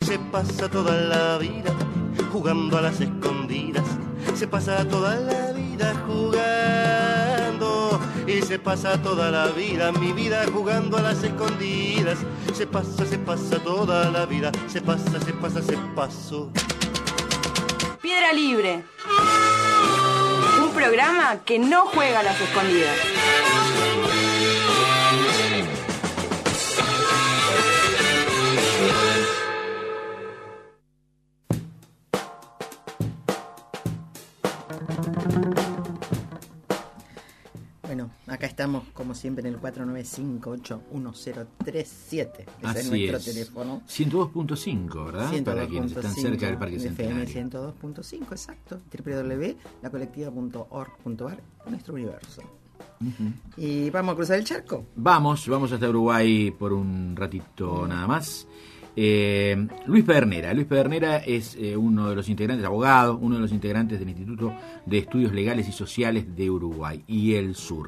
se pasa toda la vida jugando a las escondidas, se pasa toda la vida jugando, y se pasa toda la vida, mi vida jugando a las escondidas, se pasa toda la vida, se pasa, se pasó. Piedra Libre, un programa que no juega a las escondidas. Bueno, acá estamos como siempre en el 49581037. Así es nuestro es. Teléfono. 102.5, ¿verdad? 102.5, para quienes están cerca del Parque FM Centenario. 102.5, exacto. www.lacolectiva.org.ar, nuestro universo. Uh-huh. Y vamos a cruzar el charco. Vamos hasta Uruguay por un ratito nada más. Luis Pedernera es uno de los integrantes, abogado, uno de los integrantes del Instituto de Estudios Legales y Sociales de Uruguay y el Sur.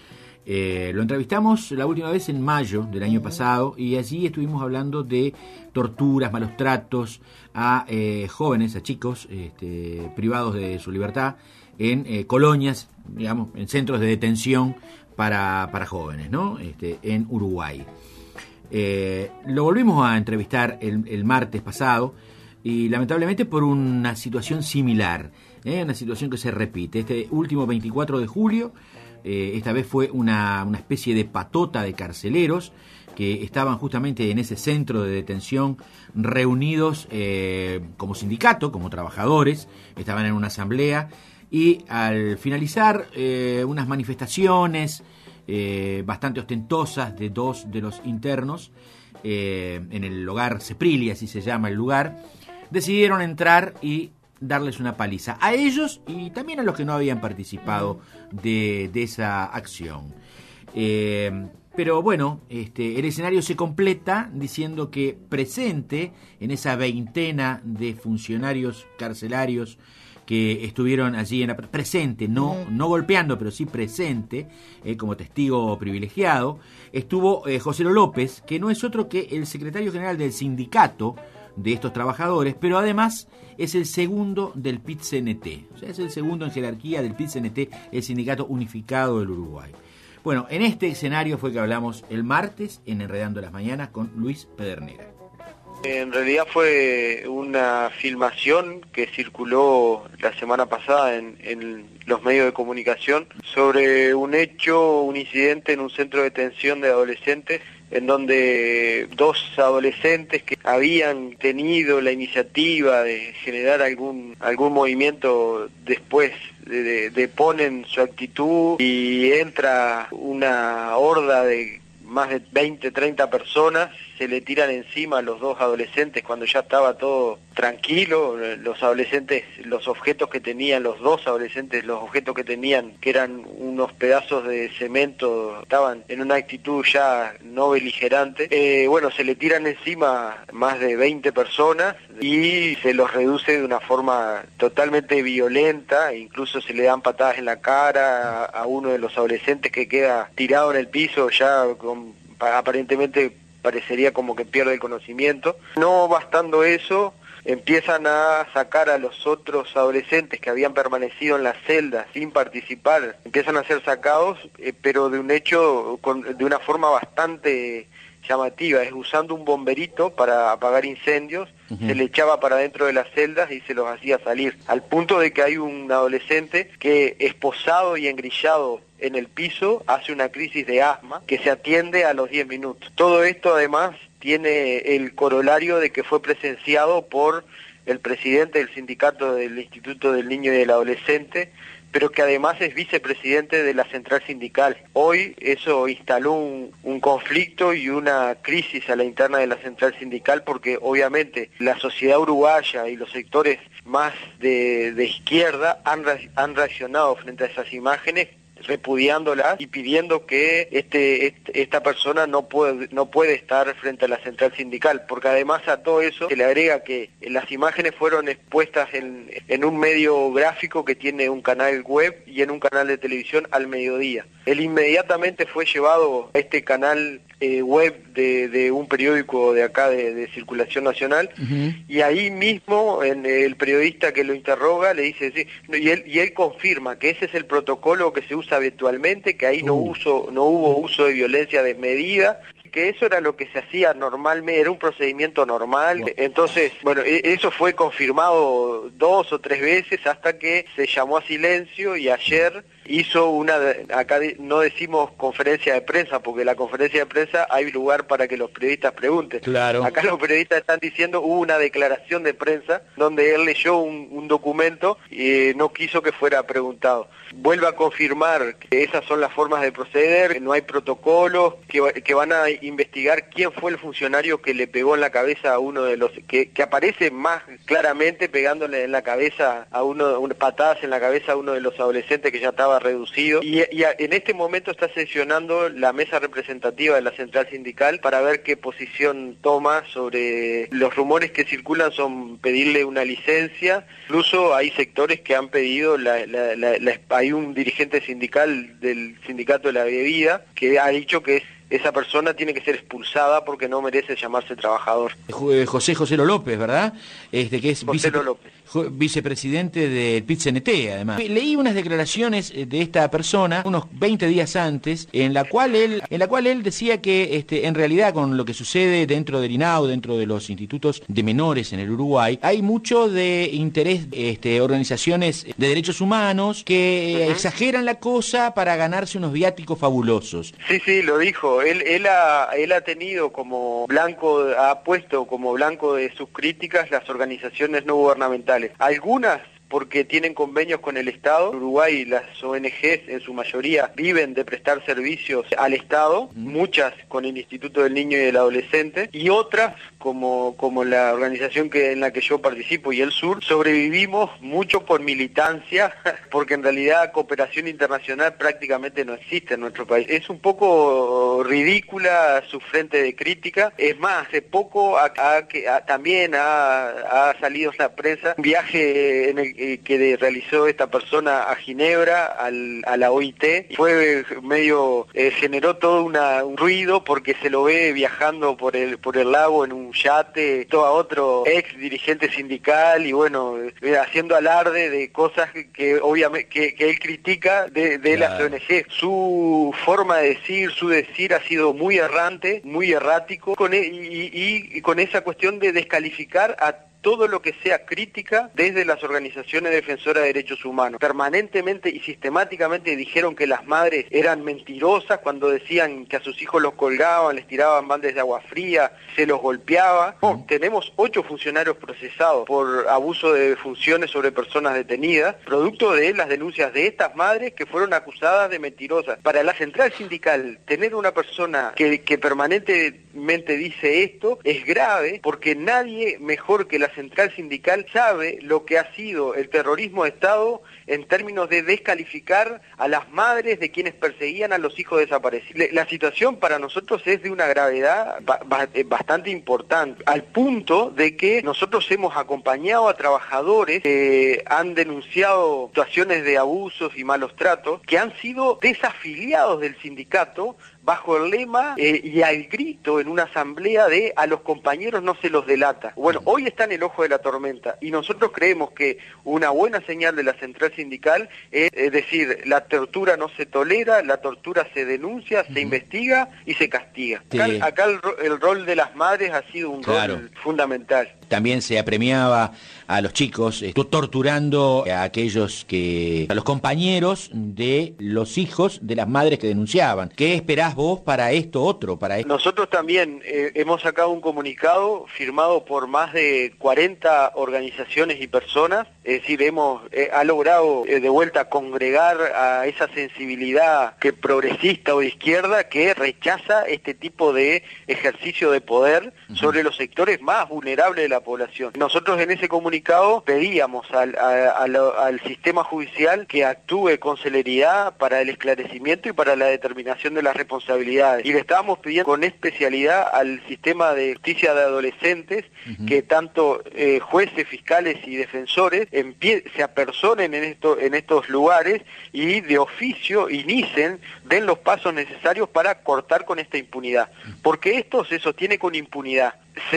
Lo entrevistamos la última vez en mayo del año pasado y allí estuvimos hablando de torturas, malos tratos a jóvenes, a chicos privados de su libertad en colonias, digamos, en centros de detención para jóvenes, ¿no? En Uruguay. Lo volvimos a entrevistar el martes pasado y lamentablemente por una situación similar, una situación que se repite. Este último 24 de julio, esta vez fue una especie de patota de carceleros que estaban justamente en ese centro de detención reunidos como sindicato, como trabajadores, estaban en una asamblea y al finalizar unas manifestaciones bastante ostentosas de dos de los internos en el hogar Ceprilli, así se llama el lugar, decidieron entrar y darles una paliza a ellos y también a los que no habían participado de esa acción. Pero bueno, el escenario se completa diciendo que presente en esa veintena de funcionarios carcelarios que estuvieron allí presente, no golpeando, pero sí presente, como testigo privilegiado, estuvo José López, que no es otro que el secretario general del sindicato de estos trabajadores, pero además es el segundo del PIT-CNT, o sea, es el segundo en jerarquía del PIT-CNT, el Sindicato Unificado del Uruguay. Bueno, en este escenario fue que hablamos el martes en Enredando las Mañanas con Luis Pedernera. En realidad fue una filmación que circuló la semana pasada en los medios de comunicación sobre un incidente en un centro de detención de adolescentes en donde dos adolescentes que habían tenido la iniciativa de generar algún movimiento después deponen su actitud y entra una horda de más de 20, 30 personas, se le tiran encima a los dos adolescentes cuando ya estaba todo tranquilo. Los adolescentes, los objetos que tenían, los dos adolescentes, los objetos que tenían, que eran unos pedazos de cemento, estaban en una actitud ya no beligerante. Se le tiran encima más de 20 personas y se los reduce de una forma totalmente violenta, incluso se le dan patadas en la cara a uno de los adolescentes que queda tirado en el piso ya aparentemente parecería como que pierde el conocimiento. No bastando eso, empiezan a sacar a los otros adolescentes que habían permanecido en las celdas sin participar, empiezan a ser sacados, pero de una forma bastante llamativa, es usando un bomberito para apagar incendios. Uh-huh. Se le echaba para dentro de las celdas y se los hacía salir, al punto de que hay un adolescente que, esposado y engrillado en el piso, hace una crisis de asma que se atiende a los 10 minutos. Todo esto además tiene el corolario de que fue presenciado por el presidente del sindicato del Instituto del Niño y del Adolescente, pero que además es vicepresidente de la central sindical. Hoy eso instaló un conflicto y una crisis a la interna de la central sindical, porque obviamente la sociedad uruguaya y los sectores más de izquierda han reaccionado frente a esas imágenes repudiándola y pidiendo que esta persona no puede estar frente a la central sindical, porque además a todo eso se le agrega que las imágenes fueron expuestas en un medio gráfico que tiene un canal web y en un canal de televisión al mediodía. Él inmediatamente fue llevado a este canal web de un periódico de acá de circulación nacional, y ahí mismo el periodista que lo interroga le dice, sí, y él confirma que ese es el protocolo que se usa habitualmente, que ahí no hubo uso de violencia desmedida, que eso era lo que se hacía normalmente, era un procedimiento normal. Entonces, bueno, eso fue confirmado 2 o 3 veces hasta que se llamó a silencio, y ayer hizo acá no decimos conferencia de prensa, porque la conferencia de prensa hay lugar para que los periodistas pregunten. Claro. Acá los periodistas están diciendo, hubo una declaración de prensa donde él leyó un documento y no quiso que fuera preguntado. Vuelve a confirmar que esas son las formas de proceder, que no hay protocolos, que van a investigar quién fue el funcionario que le pegó en la cabeza a uno de los, que aparece más claramente pegándole en la cabeza a patadas en la cabeza a uno de los adolescentes que ya estaba reducido, y en este momento está sesionando la mesa representativa de la central sindical para ver qué posición toma sobre los rumores que circulan, son pedirle una licencia. Incluso hay sectores que han pedido hay un dirigente sindical del sindicato de la bebida que ha dicho que esa persona tiene que ser expulsada porque no merece llamarse trabajador. José López, ¿verdad? Que es López. Vicepresidente del PIT-CNT, además. Leí unas declaraciones de esta persona unos 20 días antes, en la cual él decía que en realidad con lo que sucede dentro del INAU, dentro de los institutos de menores en el Uruguay, hay mucho de interés, organizaciones de derechos humanos que exageran la cosa para ganarse unos viáticos fabulosos. Sí, lo dijo. Él ha tenido ha puesto como blanco de sus críticas las organizaciones no gubernamentales. Algunas porque tienen convenios con el Estado. En Uruguay las ONGs en su mayoría viven de prestar servicios al Estado, muchas con el Instituto del Niño y del Adolescente, y otras como la organización en la que yo participo y el Sur, sobrevivimos mucho por militancia, porque en realidad cooperación internacional prácticamente no existe en nuestro país. Es un poco ridícula su frente de crítica. Es más, hace poco también ha salido en la prensa un viaje que realizó esta persona a Ginebra, a la OIT, fue generó todo un ruido porque se lo ve viajando por el lago en un yate, todo a otro ex dirigente sindical, y bueno, haciendo alarde de cosas que obviamente que él critica de las ONG. Su forma de decir, su decir ha sido muy errante, muy errático, y con esa cuestión de descalificar a todo lo que sea crítica desde las organizaciones defensoras de derechos humanos. Permanentemente y sistemáticamente dijeron que las madres eran mentirosas cuando decían que a sus hijos los colgaban, les tiraban baldes de agua fría, se los golpeaba. Tenemos 8 funcionarios procesados por abuso de funciones sobre personas detenidas, producto de las denuncias de estas madres que fueron acusadas de mentirosas. Para la central sindical, tener una persona que permanentemente dice esto es grave, porque nadie mejor que la central sindical sabe lo que ha sido el terrorismo de Estado en términos de descalificar a las madres de quienes perseguían a los hijos desaparecidos. La situación para nosotros es de una gravedad bastante importante, al punto de que nosotros hemos acompañado a trabajadores que han denunciado situaciones de abusos y malos tratos, que han sido desafiliados del sindicato bajo el lema y al grito en una asamblea de a los compañeros no se los delata. Bueno, hoy está en el ojo de la tormenta, y nosotros creemos que una buena señal de la central sindical es decir, la tortura no se tolera, la tortura se denuncia, se investiga y se castiga. Acá el rol de las madres ha sido un rol fundamental. También se apremiaba a los chicos torturando a los compañeros de los hijos de las madres que denunciaban. ¿Qué esperás vos para esto otro? Nosotros también hemos sacado un comunicado firmado por más de 40 organizaciones y personas Es decir, ha logrado de vuelta congregar a esa sensibilidad que progresista o de izquierda que rechaza este tipo de ejercicio de poder sobre los sectores más vulnerables de la población. Nosotros en ese comunicado pedíamos al sistema judicial que actúe con celeridad para el esclarecimiento y para la determinación de las responsabilidades. Y le estábamos pidiendo con especialidad al sistema de justicia de adolescentes que tanto jueces, fiscales y defensores se apersonen en estos lugares y de oficio den los pasos necesarios para cortar con esta impunidad. Porque esto se sostiene con impunidad.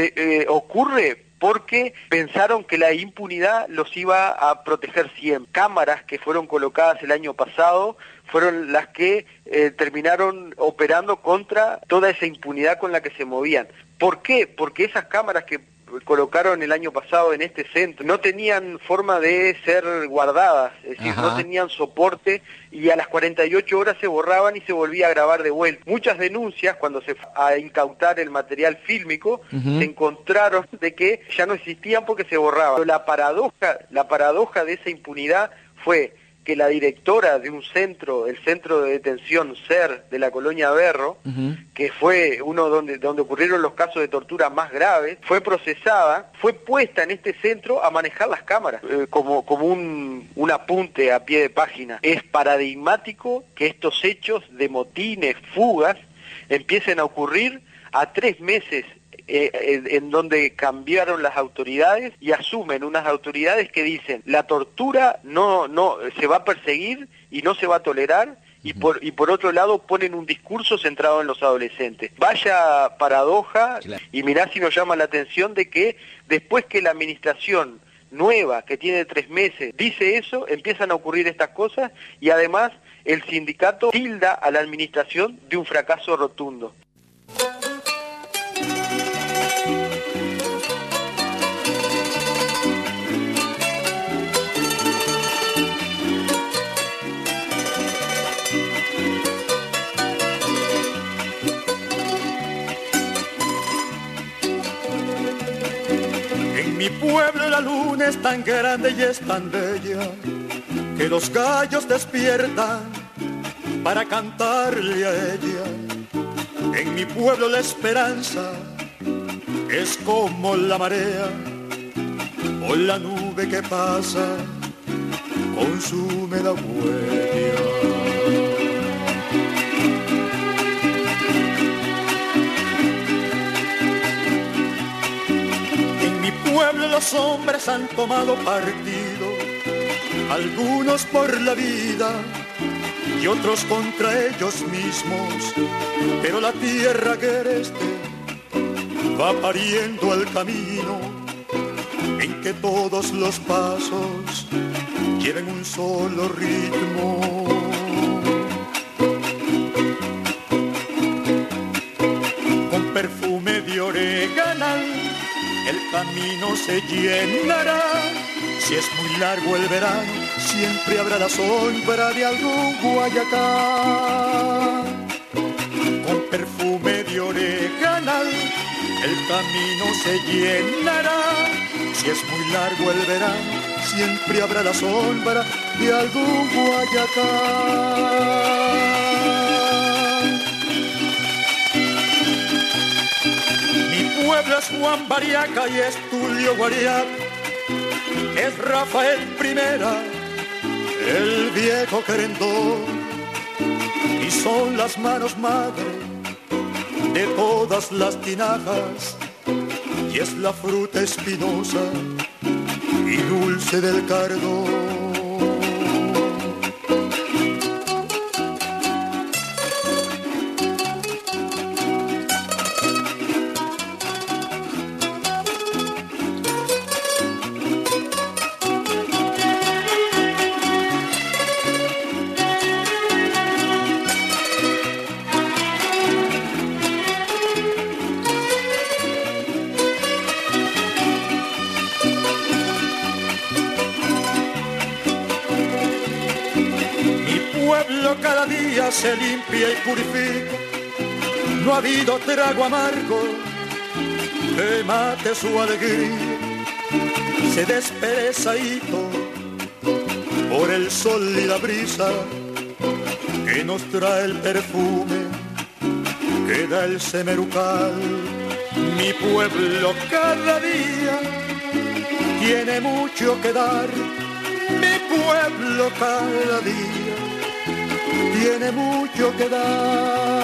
Ocurre porque pensaron que la impunidad los iba a proteger siempre. Cámaras que fueron colocadas el año pasado fueron las que terminaron operando contra toda esa impunidad con la que se movían. ¿Por qué? Porque esas cámaras que colocaron el año pasado en este centro no tenían forma de ser guardadas, es decir, no tenían soporte y a las 48 horas se borraban y se volvía a grabar de vuelta. Muchas denuncias, cuando se fue a incautar el material fílmico, se encontraron de que ya no existían porque se borraban. Pero la paradoja de esa impunidad fue que la directora de un centro, el centro de detención SER de la colonia Berro, que fue uno donde ocurrieron los casos de tortura más graves, fue procesada, fue puesta en este centro a manejar las cámaras, como un apunte a pie de página. Es paradigmático que estos hechos de motines, fugas, empiecen a ocurrir a 3 meses en donde cambiaron las autoridades y asumen unas autoridades que dicen la tortura no se va a perseguir y no se va a tolerar, y por otro lado ponen un discurso centrado en los adolescentes. Vaya paradoja, claro. Y mirá si nos llama la atención de que después que la administración nueva, que tiene 3 meses, dice eso, empiezan a ocurrir estas cosas, y además el sindicato tilda a la administración de un fracaso rotundo. En mi pueblo la luna es tan grande y es tan bella que los gallos despiertan para cantarle a ella. En mi pueblo la esperanza es como la marea o la nube que pasa, consume la huella. En mi pueblo los hombres han tomado partido, algunos por la vida y otros contra ellos mismos, pero la tierra agreste va pariendo el camino en que todos los pasos lleven un solo ritmo. Con perfume de oreganal el camino se llenará. Si es muy largo el verano, siempre habrá la sombra de algún Guayacán. Con perfume de oreganal el camino se llenará. Si es muy largo el verano, siempre habrá la sombra de algún Guayacán. Mi pueblo es Juan Bariaca y es Tulio Guariat, es Rafael Primera, el viejo querendón, y son las manos madre de todas las tinajas, y es la fruta espinosa y dulce del cardón. Cada día se limpia y purifica, no ha habido trago amargo que mate su alegría, se despereza por el sol y la brisa que nos trae el perfume que da el semerucal. Mi pueblo cada día tiene mucho que dar, mi pueblo cada día tiene mucho que dar.